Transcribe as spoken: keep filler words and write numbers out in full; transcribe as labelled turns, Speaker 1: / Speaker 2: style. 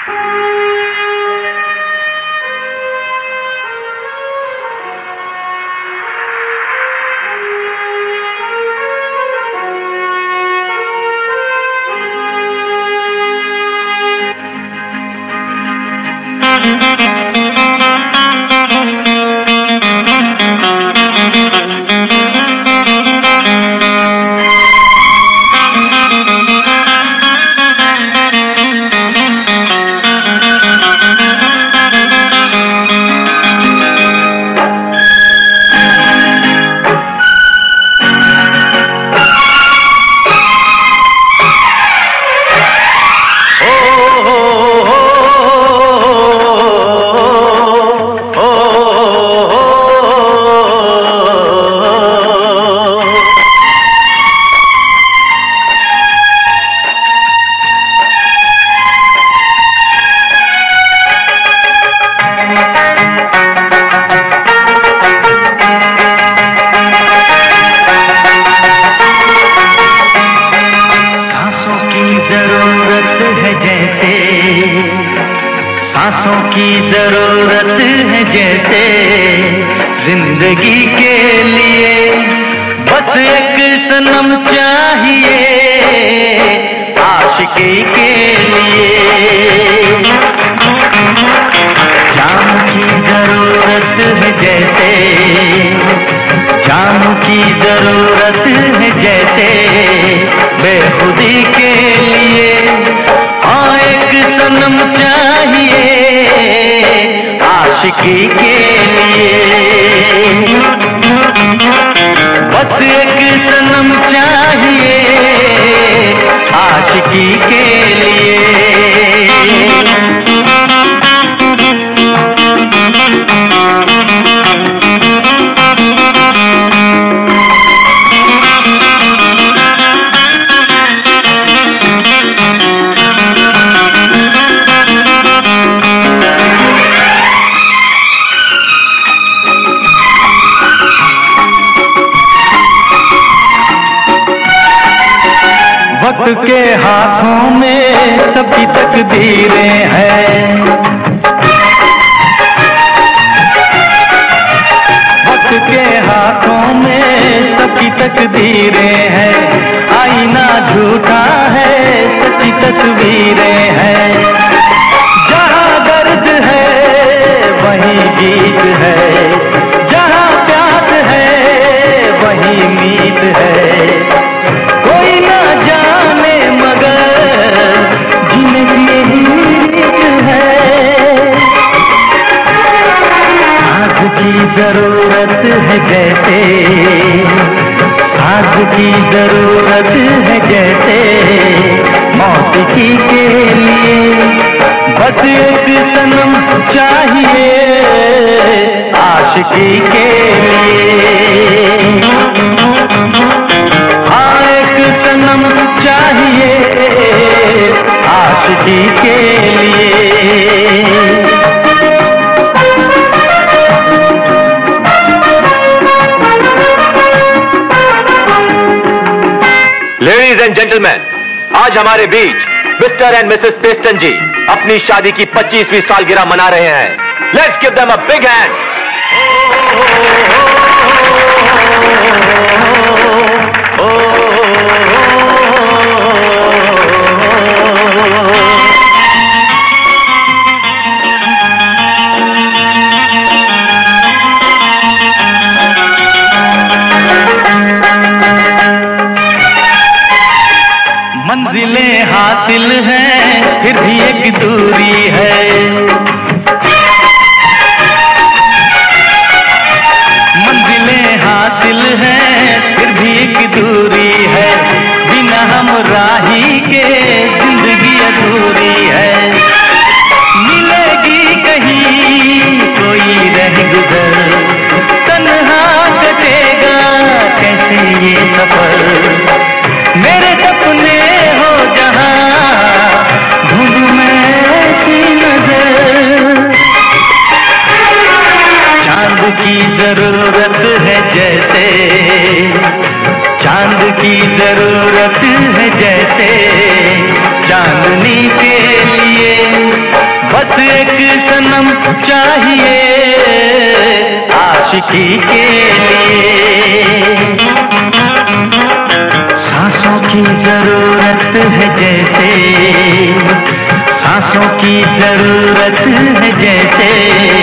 Speaker 1: सांसों की जरूरत है जैसे जिंदगी के लिए, बस एक सनम चाहिए आशिकी के लिए। जाम की जरूरत है जैसे, जाम की जरूरत है जैसे बेखुदी के लिए। हाँ एक सनम चाहिए आशिकी के लिए, बस एक सनम चाहिए आशिकी के लिए। वक्त के हाथों में सबकी तकदीरें हैं, वक्त के हाथों में सबकी तकदीरें हैं। आईना झूठा है सच्ची तस्वीरें हैं। जहाँ दर्द है वहीं गीत है, जहाँ प्यास है वहीं मीत है। कोई ना जाने मगर जीने की यही रीत है। साथ की जरूरत है जैसे, साथ की जरूरत है जैसे मौसीकी के लिए। बस एक सनम चाहिए आशिकी के लिए। हाँ एक सनम चाहिए आशिकी के लिए।
Speaker 2: लेडीज एंड जेंटलमैन, आज हमारे बीच Mr and Mrs Peston ji अपनी शादी की पच्चीसवीं सालगिरह मना रहे हैं। Let's give them a big hand.
Speaker 1: मंजिलें हासिल हैं फिर भी एक दूरी है, मंजिलें हासिल हैं फिर भी एक दूरी है। बिना हम राही के जिंदगी अधूरी है। मिलेगी कहीं कोई रह गुजर, तन्हा कटेगा कैसे ये सफर। मेरे सपने हो जहां ढूंढूं मैं ऐसी नजर, एक सनम चाहिए आशिकी के लिए। सांसों की जरूरत है जैसे, सांसों की जरूरत है जैसे,